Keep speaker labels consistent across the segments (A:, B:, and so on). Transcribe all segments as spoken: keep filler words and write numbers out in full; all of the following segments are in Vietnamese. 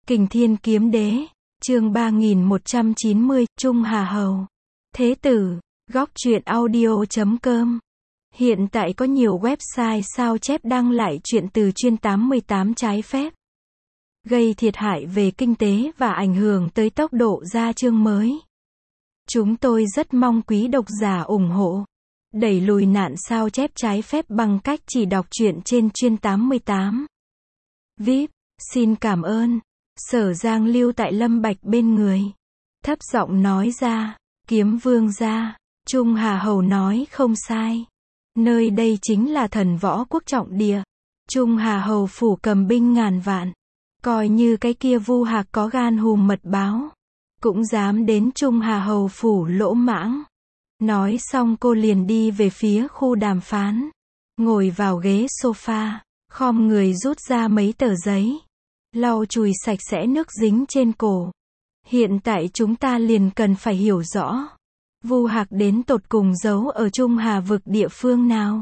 A: Kình Thiên Kiếm Đế, chương ba nghìn một trăm chín mươi, Trung Hà Hầu. Thế tử, góc truyện audio chấm com. Hiện tại có nhiều website sao chép đăng lại truyện từ chuyên tám mươi tám trái phép, gây thiệt hại về kinh tế và ảnh hưởng tới tốc độ ra chương mới. Chúng tôi rất mong quý độc giả ủng hộ, đẩy lùi nạn sao chép trái phép bằng cách chỉ đọc truyện trên chuyên tám mươi tám. vê i pê, xin cảm ơn. Sở Giang lưu tại Lâm Bạch bên người, thấp giọng nói ra, Kiếm Vương gia, Trung Hà Hầu nói không sai. Nơi đây chính là thần võ quốc trọng địa. Trung Hà Hầu phủ cầm binh ngàn vạn. Coi như cái kia Vu Hạc có gan hùm mật báo, cũng dám đến Trung Hà Hầu phủ lỗ mãng. Nói xong cô liền đi về phía khu đàm phán. Ngồi vào ghế sofa, khom người rút ra mấy tờ giấy, lau chùi sạch sẽ nước dính trên cổ. Hiện tại chúng ta liền cần phải hiểu rõ, Vu Hạc đến tột cùng giấu ở Trung Hà vực địa phương nào.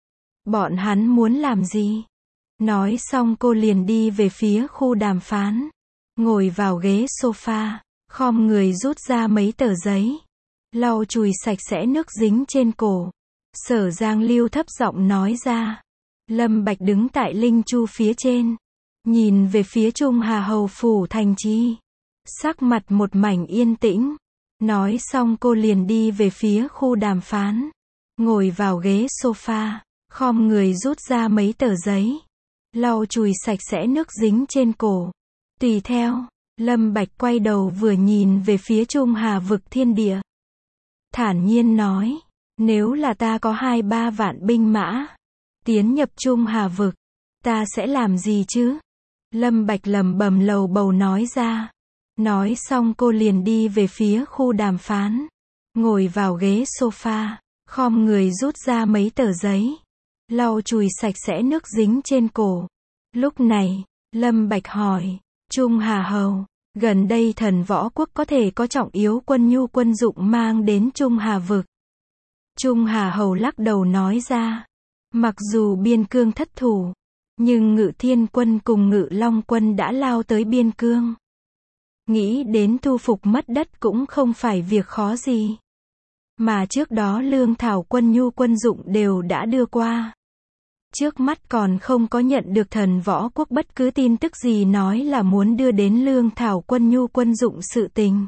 A: Bọn hắn muốn làm gì? Nói xong cô liền đi về phía khu đàm phán. Ngồi vào ghế sofa, khom người rút ra mấy tờ giấy, lau chùi sạch sẽ nước dính trên cổ. Sở Giang lưu thấp giọng nói ra. Lâm Bạch đứng tại Linh Chu phía trên, nhìn về phía Trung Hà Hầu phủ thành trì, sắc mặt một mảnh yên tĩnh. Nói xong cô liền đi về phía khu đàm phán. Ngồi vào ghế sofa, khom người rút ra mấy tờ giấy, lau chùi sạch sẽ nước dính trên cổ. Tùy theo, Lâm Bạch quay đầu vừa nhìn về phía Trung Hà vực thiên địa, thản nhiên nói, nếu là ta có hai ba vạn binh mã, tiến nhập Trung Hà vực, ta sẽ làm gì chứ? Lâm Bạch lẩm bẩm lầu bầu nói ra. Nói xong cô liền đi về phía khu đàm phán. Ngồi vào ghế sofa, khom người rút ra mấy tờ giấy, lau chùi sạch sẽ nước dính trên cổ. Lúc này, Lâm Bạch hỏi, Trung Hà Hầu, gần đây thần võ quốc có thể có trọng yếu quân nhu quân dụng mang đến Trung Hà vực. Trung Hà Hầu lắc đầu nói ra, mặc dù biên cương thất thủ, nhưng Ngự Thiên quân cùng Ngự Long quân đã lao tới biên cương. Nghĩ đến thu phục mất đất cũng không phải việc khó gì. Mà trước đó lương thảo quân nhu quân dụng đều đã đưa qua. Trước mắt còn không có nhận được thần võ quốc bất cứ tin tức gì nói là muốn đưa đến lương thảo quân nhu quân dụng sự tình.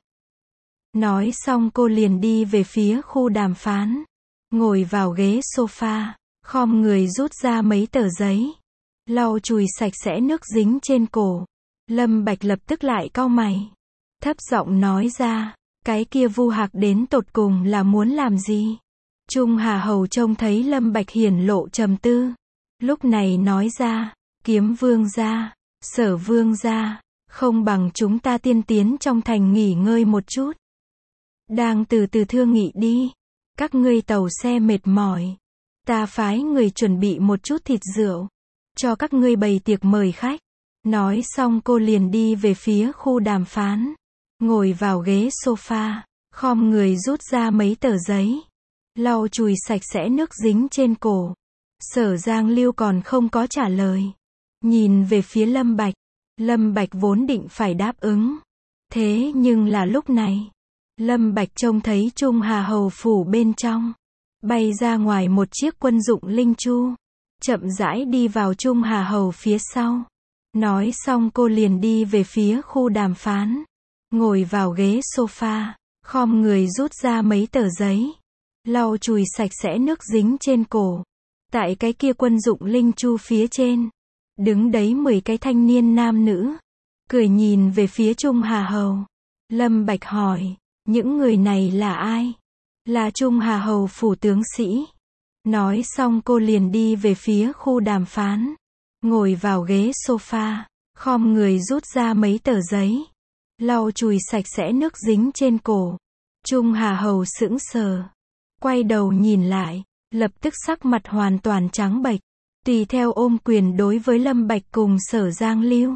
A: Nói xong cô liền đi về phía khu đàm phán. Ngồi vào ghế sofa, khom người rút ra mấy tờ giấy, lau chùi sạch sẽ nước dính trên cổ. Lâm Bạch lập tức lại cau mày, thấp giọng nói ra, cái kia Vu Hạc đến tột cùng là muốn làm gì? Trung Hà Hầu trông thấy Lâm Bạch hiển lộ trầm tư, lúc này nói ra, Kiếm Vương gia, Sở Vương gia, không bằng chúng ta tiên tiến trong thành nghỉ ngơi một chút. Đang từ từ thương nghị đi, các ngươi tàu xe mệt mỏi, ta phái người chuẩn bị một chút thịt rượu, cho các ngươi bày tiệc mời khách. Nói xong cô liền đi về phía khu đàm phán. Ngồi vào ghế sofa, khom người rút ra mấy tờ giấy, lau chùi sạch sẽ nước dính trên cổ. Sở Giang lưu còn không có trả lời, nhìn về phía Lâm Bạch. Lâm Bạch vốn định phải đáp ứng, thế nhưng là lúc này, Lâm Bạch trông thấy Trung Hà Hầu phủ bên trong, bay ra ngoài một chiếc quân dụng linh chu, chậm rãi đi vào Trung Hà Hầu phía sau. Nói xong cô liền đi về phía khu đàm phán. Ngồi vào ghế sofa, khom người rút ra mấy tờ giấy, lau chùi sạch sẽ nước dính trên cổ. Tại cái kia quân dụng linh chu phía trên, đứng đấy mười cái thanh niên nam nữ, cười nhìn về phía Trung Hà Hầu. Lâm Bạch hỏi, những người này là ai? Là Trung Hà Hầu phủ tướng sĩ. Nói xong cô liền đi về phía khu đàm phán. Ngồi vào ghế sofa, khom người rút ra mấy tờ giấy, lau chùi sạch sẽ nước dính trên cổ. Trung Hà Hầu sững sờ, quay đầu nhìn lại, lập tức sắc mặt hoàn toàn trắng bệch, tùy theo ôm quyền đối với Lâm Bạch cùng Sở Giang lưu.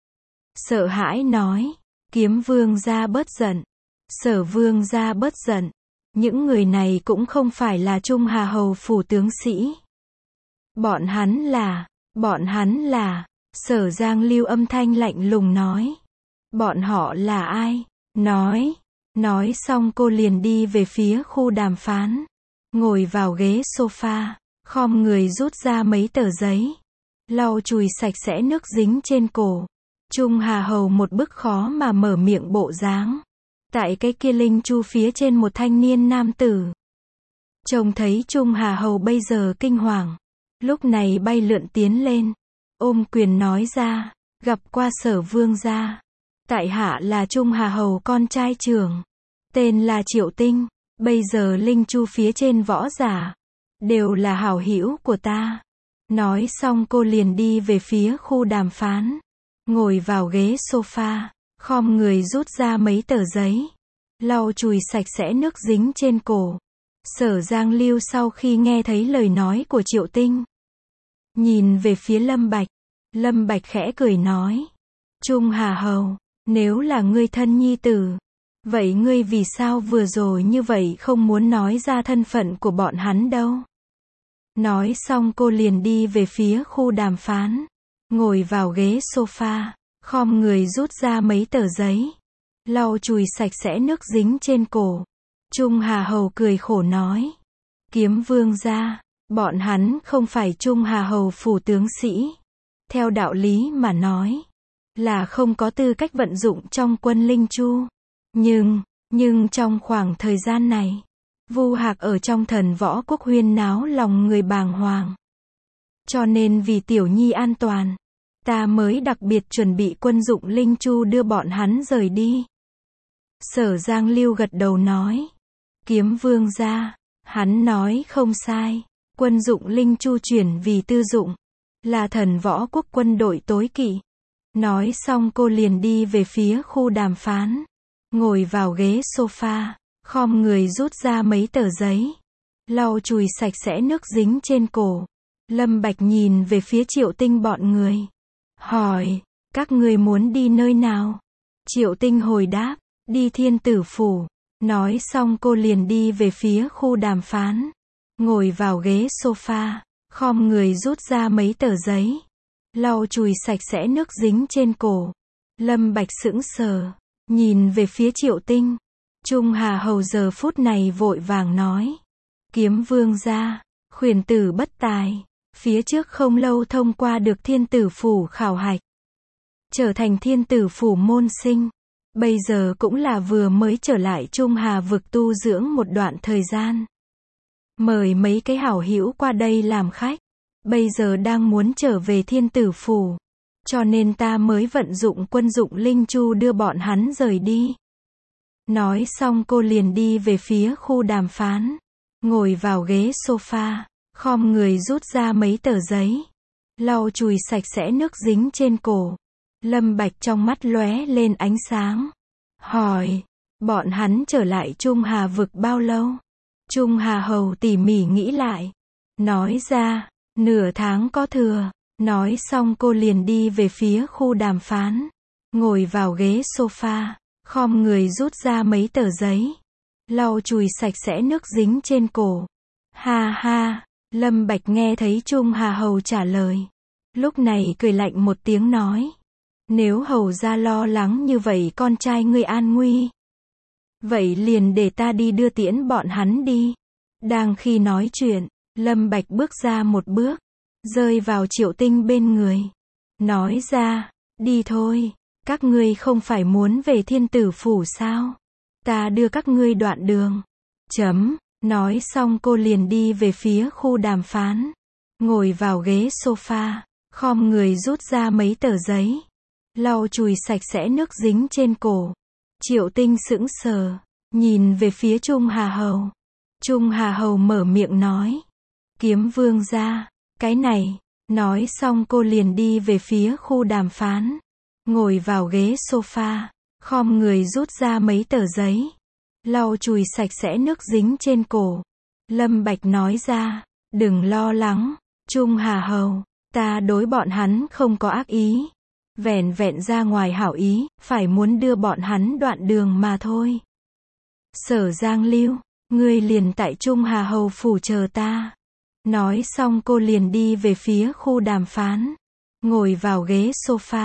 A: Sợ hãi nói, Kiếm Vương gia bớt giận, Sở Vương gia bớt giận, những người này cũng không phải là Trung Hà Hầu phủ tướng sĩ. Bọn hắn là, bọn hắn là, Sở Giang lưu âm thanh lạnh lùng nói. Bọn họ là ai? Nói. Nói xong cô liền đi về phía khu đàm phán. Ngồi vào ghế sofa, khom người rút ra mấy tờ giấy. Lau chùi sạch sẽ nước dính trên cổ. Trung Hà Hầu một bức khó mà mở miệng bộ dáng. Tại cái kia linh chu phía trên một thanh niên nam tử. Trông thấy Trung Hà Hầu bây giờ kinh hoàng. Lúc này bay lượn tiến lên. Ôm quyền nói ra. Gặp qua Sở vương gia. Tại hạ là Trung Hà Hầu con trai trưởng. Tên là Triệu Tinh. Bây giờ linh chu phía trên võ giả. Đều là hảo hữu của ta. Nói xong cô liền đi về phía khu đàm phán. Ngồi vào ghế sofa. Khom người rút ra mấy tờ giấy. Lau chùi sạch sẽ nước dính trên cổ. Sở Giang Lưu sau khi nghe thấy lời nói của Triệu Tinh. Nhìn về phía Lâm Bạch. Lâm Bạch khẽ cười nói. Trung Hà Hầu, nếu là ngươi thân nhi tử. Vậy ngươi vì sao vừa rồi như vậy không muốn nói ra thân phận của bọn hắn đâu? Nói xong cô liền đi về phía khu đàm phán. Ngồi vào ghế sofa. Khom người rút ra mấy tờ giấy. Lau chùi sạch sẽ nước dính trên cổ. Trung Hà Hầu cười khổ nói. Kiếm vương gia, bọn hắn không phải Trung Hà Hầu phủ tướng sĩ. Theo đạo lý mà nói, là không có tư cách vận dụng trong quân linh chu. Nhưng, nhưng trong khoảng thời gian này, Vu Hạc ở trong thần võ quốc huyên náo lòng người bàng hoàng. Cho nên vì tiểu nhi an toàn, ta mới đặc biệt chuẩn bị quân dụng linh chu đưa bọn hắn rời đi. Sở Giang Lưu gật đầu nói. Kiếm vương gia, hắn nói không sai. Quân dụng linh chu chuyển vì tư dụng. Là thần võ quốc quân đội tối kỵ. Nói xong cô liền đi về phía khu đàm phán. Ngồi vào ghế sofa. Khom người rút ra mấy tờ giấy. Lau chùi sạch sẽ nước dính trên cổ. Lâm Bạch nhìn về phía Triệu Tinh bọn người. Hỏi, các người muốn đi nơi nào? Triệu Tinh hồi đáp, đi Thiên Tử phủ. Nói xong cô liền đi về phía khu đàm phán. Ngồi vào ghế sofa. Khom người rút ra mấy tờ giấy. Lau chùi sạch sẽ nước dính trên cổ. Lâm Bạch sững sờ. Nhìn về phía Triệu Tinh. Trung Hà Hầu giờ phút này vội vàng nói. Kiếm vương gia, khuyển tử bất tài. Phía trước không lâu thông qua được Thiên Tử phủ khảo hạch. Trở thành Thiên Tử phủ môn sinh. Bây giờ cũng là vừa mới trở lại Trung Hà vực tu dưỡng một đoạn thời gian. Mời mấy cái hảo hữu qua đây làm khách. Bây giờ đang muốn trở về Thiên Tử phủ. Cho nên ta mới vận dụng quân dụng linh chu đưa bọn hắn rời đi. Nói xong cô liền đi về phía khu đàm phán. Ngồi vào ghế sofa. Khom người rút ra mấy tờ giấy. Lau chùi sạch sẽ nước dính trên cổ. Lâm Bạch trong mắt lóe lên ánh sáng. Hỏi, bọn hắn trở lại Trung Hà vực bao lâu? Trung Hà Hầu tỉ mỉ nghĩ lại. Nói ra, nửa tháng có thừa. Nói xong cô liền đi về phía khu đàm phán. Ngồi vào ghế sofa. Khom người rút ra mấy tờ giấy. Lau chùi sạch sẽ nước dính trên cổ. Ha ha, Lâm Bạch nghe thấy Trung Hà Hầu trả lời. Lúc này cười lạnh một tiếng nói. Nếu hầu gia lo lắng như vậy con trai ngươi an nguy. Vậy liền để ta đi đưa tiễn bọn hắn đi. Đang khi nói chuyện, Lâm Bạch bước ra một bước. Rơi vào Triệu Tinh bên người. Nói ra, đi thôi. Các ngươi không phải muốn về Thiên Tử phủ sao? Ta đưa các ngươi đoạn đường. Chấm. Nói xong cô liền đi về phía khu đàm phán. Ngồi vào ghế sofa. Khom người rút ra mấy tờ giấy. Lau chùi sạch sẽ nước dính trên cổ. Triệu Tinh sững sờ. Nhìn về phía Trung Hà Hầu. Trung Hà Hầu mở miệng nói. Kiếm vương gia, cái này. Nói xong cô liền đi về phía khu đàm phán. Ngồi vào ghế sofa. Khom người rút ra mấy tờ giấy. Lau chùi sạch sẽ nước dính trên cổ. Lâm Bạch nói ra. Đừng lo lắng. Trung Hà Hầu, ta đối bọn hắn không có ác ý. Vẻn vẹn ra ngoài hảo ý, phải muốn đưa bọn hắn đoạn đường mà thôi. Sở Giang Lưu, ngươi liền tại Trung Hà Hầu phủ chờ ta. Nói xong cô liền đi về phía khu đàm phán. Ngồi vào ghế sofa.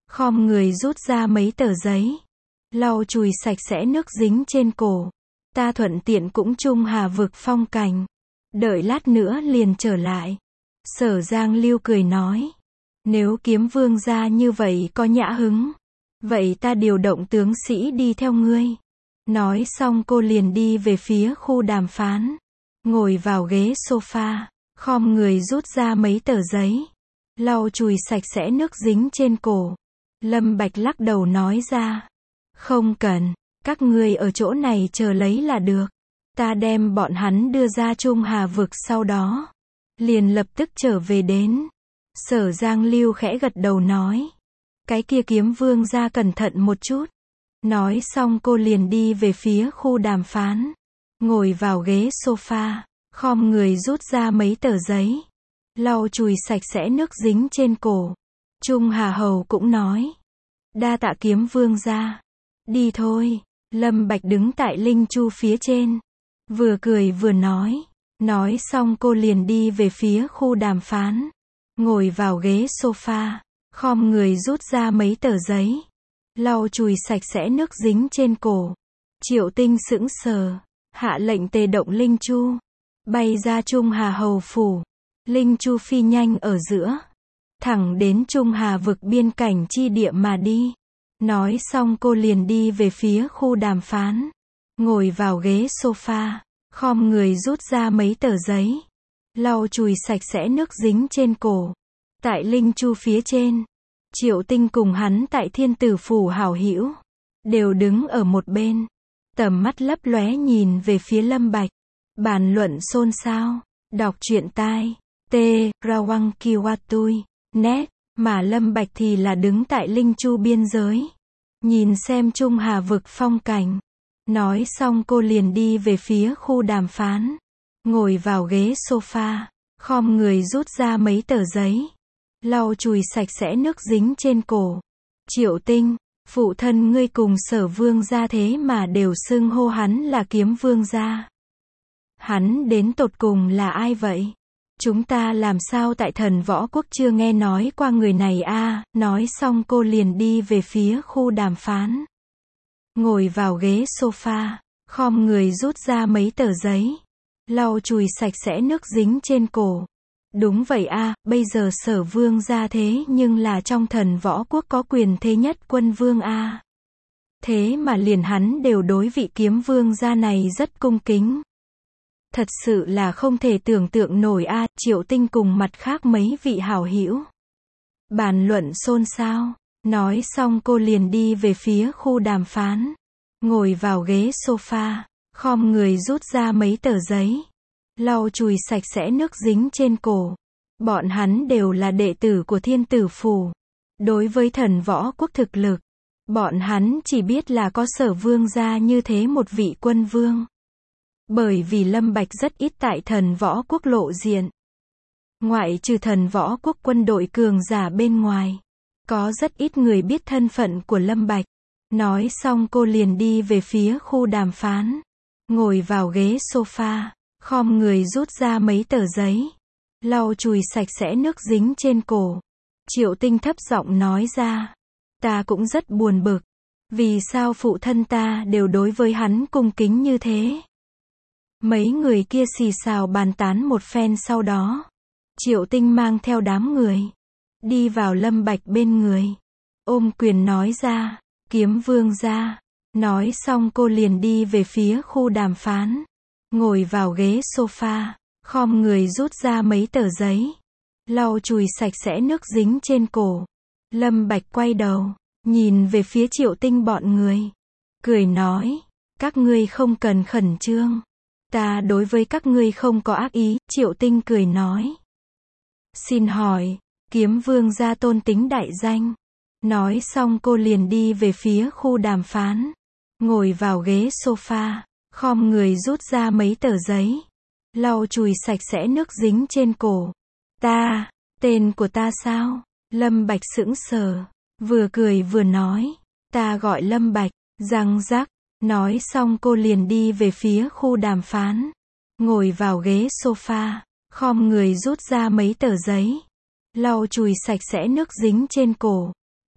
A: khom người rút ra mấy tờ giấy, lau chùi sạch sẽ nước dính trên cổ. Ta thuận tiện cũng chung Hà vực phong cảnh. Đợi lát nữa liền trở lại. Sở Giang Lưu cười nói. Nếu Kiếm Vương gia như vậy có nhã hứng, vậy ta điều động tướng sĩ đi theo ngươi. Nói xong cô liền đi về phía khu đàm phán. Ngồi vào ghế sofa, khom người rút ra mấy tờ giấy, lau chùi sạch sẽ nước dính trên cổ. Lâm Bạch lắc đầu nói ra. Không cần, các ngươi ở chỗ này chờ lấy là được. Ta đem bọn hắn đưa ra Trung Hà vực sau đó. Liền lập tức trở về đến. Sở Giang Lưu khẽ gật đầu nói. Cái kia Kiếm Vương gia cẩn thận một chút. Nói xong cô liền đi về phía khu đàm phán. Ngồi vào ghế sofa, khom người rút ra mấy tờ giấy, lau chùi sạch sẽ nước dính trên cổ. Trung Hà Hầu cũng nói. Đa tạ Kiếm Vương gia. Đi thôi. Lâm Bạch đứng tại Linh Chu phía trên. Vừa cười vừa nói. Nói xong cô liền đi về phía khu đàm phán. Ngồi vào ghế sofa, khom người rút ra mấy tờ giấy, lau chùi sạch sẽ nước dính trên cổ. Triệu Tinh sững sờ, hạ lệnh tề động Linh Chu, bay ra Trung Hà Hầu phủ. Linh Chu phi nhanh ở giữa, thẳng đến Trung Hà vực biên cảnh chi địa mà đi. Nói xong cô liền đi về phía khu đàm phán. Ngồi vào ghế sofa, khom người rút ra mấy tờ giấy, lau chùi sạch sẽ nước dính trên cổ. Tại Linh Chu phía trên, Triệu Tinh cùng hắn tại Thiên Tử phủ hảo hữu đều đứng ở một bên, tầm mắt lấp lóe nhìn về phía Lâm Bạch, bàn luận xôn xao. Đọc truyện tai, T, Rawang Kiwatui, net, mà Lâm Bạch thì là đứng tại Linh Chu biên giới, nhìn xem Trung Hà vực phong cảnh. Nói xong cô liền đi về phía khu đàm phán. Ngồi vào ghế sofa, khom người rút ra mấy tờ giấy, lau chùi sạch sẽ nước dính trên cổ. Triệu Tinh, phụ thân ngươi cùng Sở Vương gia thế mà đều xưng hô hắn là Kiếm Vương gia. Hắn đến tột cùng là ai vậy? Chúng ta làm sao tại Thần Võ Quốc chưa nghe nói qua người này a? À? Nói xong cô liền đi về phía khu đàm phán. Ngồi vào ghế sofa, khom người rút ra mấy tờ giấy, lau chùi sạch sẽ nước dính trên cổ. Đúng vậy a, à, bây giờ Sở Vương gia thế nhưng là trong Thần Võ Quốc có quyền thế nhất quân vương a. À. Thế mà liền hắn đều đối vị Kiếm Vương gia này rất cung kính. Thật sự là không thể tưởng tượng nổi a. À. Triệu Tinh cùng mặt khác mấy vị hảo hữu bàn luận xôn xao. Nói xong cô liền đi về phía khu đàm phán. Ngồi vào ghế sofa, khom người rút ra mấy tờ giấy, lau chùi sạch sẽ nước dính trên cổ. Bọn hắn đều là đệ tử của Thiên Tử phủ. Đối với Thần Võ Quốc thực lực, bọn hắn chỉ biết là có Sở Vương gia như thế một vị quân vương. Bởi vì Lâm Bạch rất ít tại Thần Võ Quốc lộ diện. Ngoại trừ Thần Võ Quốc quân đội cường giả bên ngoài, có rất ít người biết thân phận của Lâm Bạch. Nói xong cô liền đi về phía khu đàm phán. Ngồi vào ghế sofa, khom người rút ra mấy tờ giấy, lau chùi sạch sẽ nước dính trên cổ. Triệu Tinh thấp giọng nói ra. Ta cũng rất buồn bực. Vì sao phụ thân ta đều đối với hắn cung kính như thế? Mấy người kia xì xào bàn tán một phen sau đó. Triệu Tinh mang theo đám người, đi vào Lâm Bạch bên người, ôm quyền nói ra. Kiếm Vương gia. Nói xong cô liền đi về phía khu đàm phán. Ngồi vào ghế sofa, khom người rút ra mấy tờ giấy, lau chùi sạch sẽ nước dính trên cổ. Lâm Bạch quay đầu, nhìn về phía Triệu Tinh bọn người, cười nói. Các ngươi không cần khẩn trương. Ta đối với các ngươi không có ác ý. Triệu Tinh cười nói. Xin hỏi, Kiếm Vương gia tôn tính đại danh. Nói xong cô liền đi về phía khu đàm phán. Ngồi vào ghế sofa, khom người rút ra mấy tờ giấy, lau chùi sạch sẽ nước dính trên cổ. Ta, tên của ta sao? Lâm Bạch sững sờ, vừa cười vừa nói. Ta gọi Lâm Bạch. Răng rắc. Nói xong cô liền đi về phía khu đàm phán. Ngồi vào ghế sofa, khom người rút ra mấy tờ giấy, lau chùi sạch sẽ nước dính trên cổ.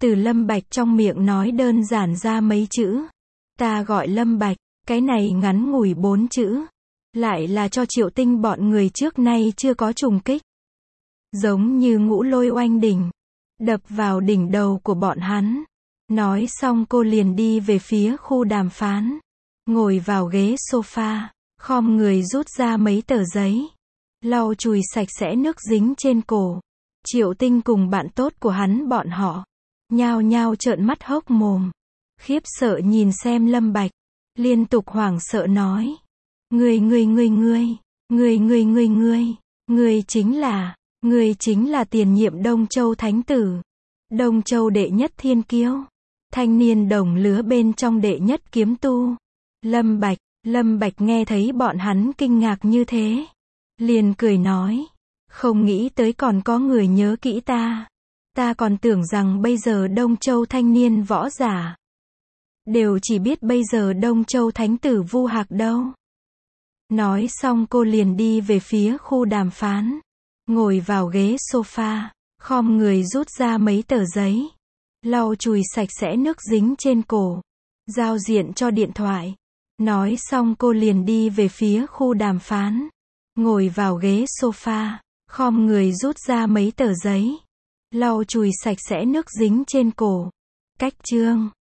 A: Từ Lâm Bạch trong miệng nói đơn giản ra mấy chữ. Ta gọi Lâm Bạch, cái này ngắn ngủi bốn chữ. Lại là cho Triệu Tinh bọn người trước nay chưa có trùng kích. Giống như ngũ lôi oanh đỉnh. Đập vào đỉnh đầu của bọn hắn. Nói xong cô liền đi về phía khu đàm phán. Ngồi vào ghế sofa. Khom người rút ra mấy tờ giấy. Lau chùi sạch sẽ nước dính trên cổ. Triệu Tinh cùng bạn tốt của hắn bọn họ. Nhao nhao trợn mắt hốc mồm. Khiếp sợ nhìn xem Lâm Bạch. Liên tục hoảng sợ nói. Ngươi ngươi ngươi ngươi. Ngươi ngươi ngươi ngươi. Ngươi chính là. Ngươi chính là tiền nhiệm Đông Châu Thánh Tử. Đông Châu đệ nhất thiên kiêu. Thanh niên đồng lứa bên trong đệ nhất kiếm tu. Lâm Bạch. Lâm Bạch nghe thấy bọn hắn kinh ngạc như thế. Liền cười nói. Không nghĩ tới còn có người nhớ kỹ ta. Ta còn tưởng rằng bây giờ Đông Châu thanh niên võ giả. Đều chỉ biết bây giờ Đông Châu Thánh Tử Vu Hạc đâu. Nói xong cô liền đi về phía khu đàm phán. Ngồi vào ghế sofa. Khom người rút ra mấy tờ giấy. Lau chùi sạch sẽ nước dính trên cổ. Giao diện cho điện thoại. Nói xong cô liền đi về phía khu đàm phán. Ngồi vào ghế sofa. Khom người rút ra mấy tờ giấy. Lau chùi sạch sẽ nước dính trên cổ. Cách chương